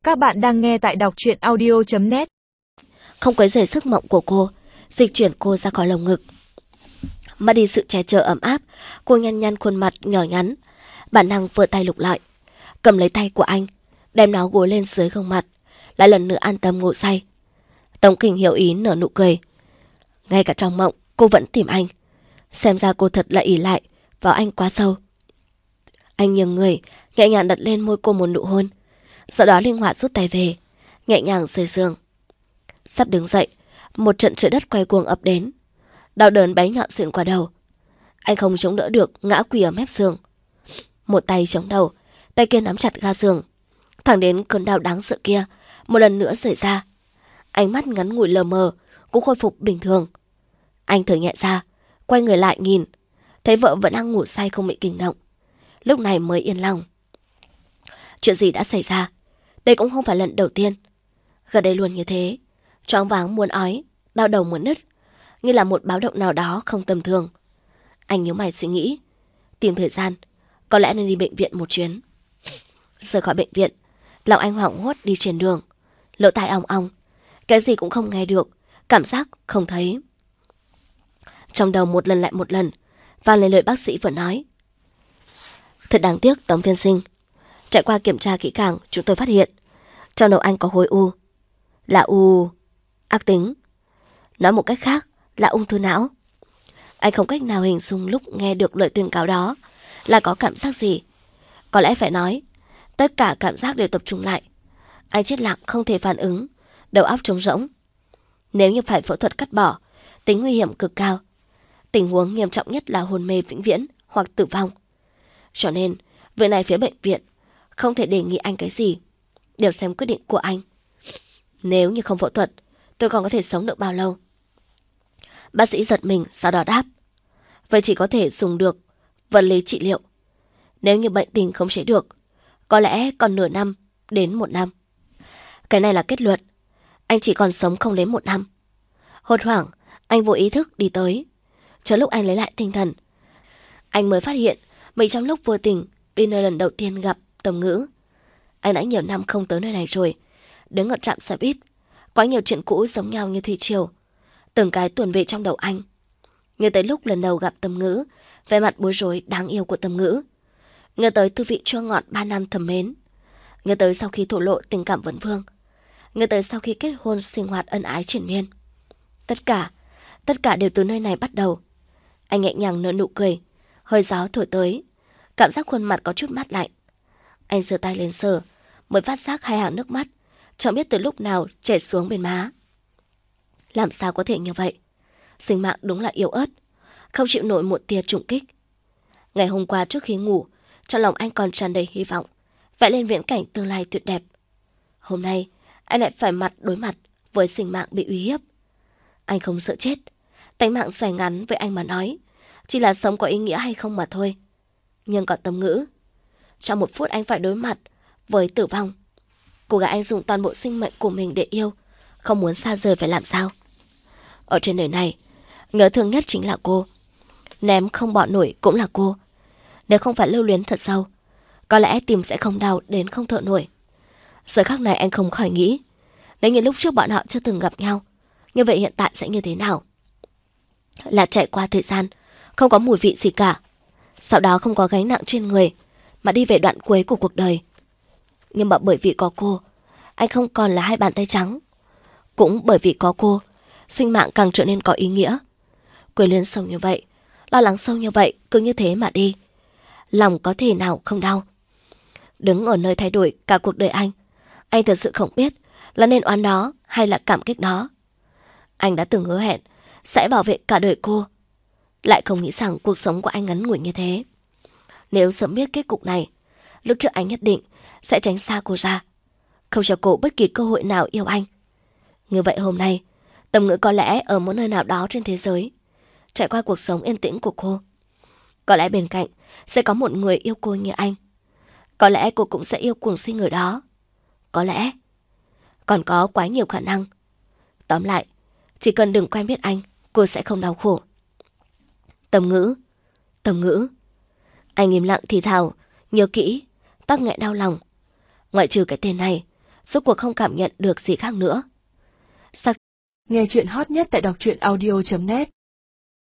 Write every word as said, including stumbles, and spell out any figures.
Các bạn đang nghe tại đọc truyện audio chấm net. Không quấy rầy giấc mộng của cô, dịch chuyển cô ra khỏi lồng ngực. Mất đi sự che chở ấm áp, cô nhăn nhăn khuôn mặt nhỏ nhắn, bản năng vươn tay lục lại, cầm lấy tay của anh, đem nó gối lên dưới gương mặt, lại lần nữa an tâm ngủ say. Tống Kình hiểu ý nở nụ cười. Ngay cả trong mộng, cô vẫn tìm anh. Xem ra cô thật là ỷ lại vào anh quá sâu. Anh nghiêng người, nhẹ nhàng đặt lên môi cô một nụ hôn, sau đó linh hoạt rút tay về, nhẹ nhàng rời giường. Sắp đứng dậy, một trận trời đất quay cuồng ập đến. Đau đớn bén nhọn xuyên qua đầu. Anh không chống đỡ được, ngã quỳ ở mép giường. Một tay chống đầu, tay kia nắm chặt ga giường. Thẳng đến cơn đau đáng sợ kia một lần nữa xảy ra. Ánh mắt ngắn ngủi lờ mờ cũng khôi phục bình thường. Anh thở nhẹ ra, quay người lại nhìn, thấy vợ vẫn đang ngủ say không bị kinh động. Lúc này mới yên lòng. Chuyện gì đã xảy ra? Đây cũng không phải lần đầu tiên. Gần đây luôn như thế, choáng váng muốn ói, đau đầu muốn nứt, như là một báo động nào đó không tầm thường. Anh nhíu mày suy nghĩ, tìm thời gian, có lẽ nên đi bệnh viện một chuyến. Rời khỏi bệnh viện, lòng anh hoảng hốt đi trên đường, lỗ tai ong ong, cái gì cũng không nghe được, cảm giác không thấy. Trong đầu một lần lại một lần vang lên lời bác sĩ vừa nói. Thật đáng tiếc Tống tiên sinh, trải qua kiểm tra kỹ càng, chúng tôi phát hiện trong đầu anh có khối u, là u ác tính. Nói một cách khác là ung thư não. Anh không cách nào hình dung lúc nghe được lời tuyên cáo đó là có cảm giác gì. Có lẽ phải nói, tất cả cảm giác đều tập trung lại. Anh chết lặng không thể phản ứng, đầu óc trống rỗng. Nếu như phải phẫu thuật cắt bỏ, tính nguy hiểm cực cao. Tình huống nghiêm trọng nhất là hôn mê vĩnh viễn hoặc tử vong. Cho nên, việc này phía bệnh viện không thể đề nghị anh cái gì, đều xem quyết định của anh. Nếu như không phẫu thuật, tôi còn có thể sống được bao lâu? Bác sĩ giật mình, sau đó đáp. Vậy chỉ có thể dùng được vật lý trị liệu. Nếu như bệnh tình không chế được, có lẽ còn nửa năm đến một năm. Cái này là kết luận. Anh chỉ còn sống không đến một năm. Hốt hoảng, anh vô ý thức đi tới. Chờ lúc anh lấy lại tinh thần, anh mới phát hiện mình trong lúc vô tình đi nơi lần đầu tiên gặp Tầm Ngữ. Anh đã nhiều năm không tới nơi này rồi. Đứng ở trạm xe buýt, quá nhiều chuyện cũ giống nhau như thủy triều, từng cái tuồn về trong đầu anh. Nhớ tới lúc lần đầu gặp Tầm Ngữ, vẻ mặt bối rối đáng yêu của Tầm Ngữ. Nhớ tới tư vị chua ngọt ba năm thầm mến. Nhớ tới sau khi thổ lộ tình cảm vấn vương. Nhớ tới sau khi kết hôn sinh hoạt ân ái triển miên. Tất cả, tất cả đều từ nơi này bắt đầu. Anh nhẹ nhàng nở nụ cười, hơi gió thổi tới, cảm giác khuôn mặt có chút mát lạnh. Anh giơ tay lên sờ, mới phát giác hai hàng nước mắt chẳng biết từ lúc nào chảy xuống bên má. Làm sao có thể như vậy? Sinh mạng đúng là yếu ớt, không chịu nổi một tia trùng kích. Ngày hôm qua trước khi ngủ, trong lòng anh còn tràn đầy hy vọng, vẽ lên viễn cảnh tương lai tuyệt đẹp. Hôm nay, anh lại phải mặt đối mặt với sinh mạng bị uy hiếp. Anh không sợ chết, tánh mạng dài ngắn với anh mà nói, chỉ là sống có ý nghĩa hay không mà thôi. Nhưng còn Tầm Ngữ, trong một phút anh phải đối mặt với tử vong. Cô gái anh dùng toàn bộ sinh mệnh của mình để yêu, không muốn xa rời phải làm sao? Ở trên đời này, nhớ thương nhất chính là cô. Ném không bỏ nổi cũng là cô. Nếu không phải lưu luyến thật sâu, có lẽ tim sẽ không đau đến không thở nổi. Giờ khắc này anh không khỏi nghĩ, nếu như lúc trước bọn họ chưa từng gặp nhau, như vậy hiện tại sẽ như thế nào? Là trải qua thời gian, không có mùi vị gì cả, sau đó không có gánh nặng trên người, mà đi về đoạn cuối của cuộc đời. Nhưng mà bởi vì có cô, anh không còn là hai bàn tay trắng. Cũng bởi vì có cô, sinh mạng càng trở nên có ý nghĩa. Quên luyến sâu như vậy, lo lắng sâu như vậy, cứ như thế mà đi, lòng có thể nào không đau? Đứng ở nơi thay đổi cả cuộc đời anh, anh thật sự không biết là nên oán đó hay là cảm kích đó. Anh đã từng hứa hẹn sẽ bảo vệ cả đời cô, lại không nghĩ rằng cuộc sống của anh ngắn ngủi như thế. Nếu sớm biết kết cục này, lúc trước anh nhất định sẽ tránh xa cô ra, không cho cô bất kỳ cơ hội nào yêu anh. Như vậy hôm nay, Tầm Ngữ có lẽ ở một nơi nào đó trên thế giới, trải qua cuộc sống yên tĩnh của cô. Có lẽ bên cạnh sẽ có một người yêu cô như anh. Có lẽ cô cũng sẽ yêu cuồng si người đó. Có lẽ còn có quá nhiều khả năng. Tóm lại, chỉ cần đừng quen biết anh, cô sẽ không đau khổ. Tầm Ngữ, Tầm Ngữ. Anh im lặng thì thào, nhớ kỹ, tắc nghẹn đau lòng. Ngoại trừ cái tên này, rốt cuộc không cảm nhận được gì khác nữa. Sao? Nghe chuyện hot nhất tại đọc truyện audio chấm net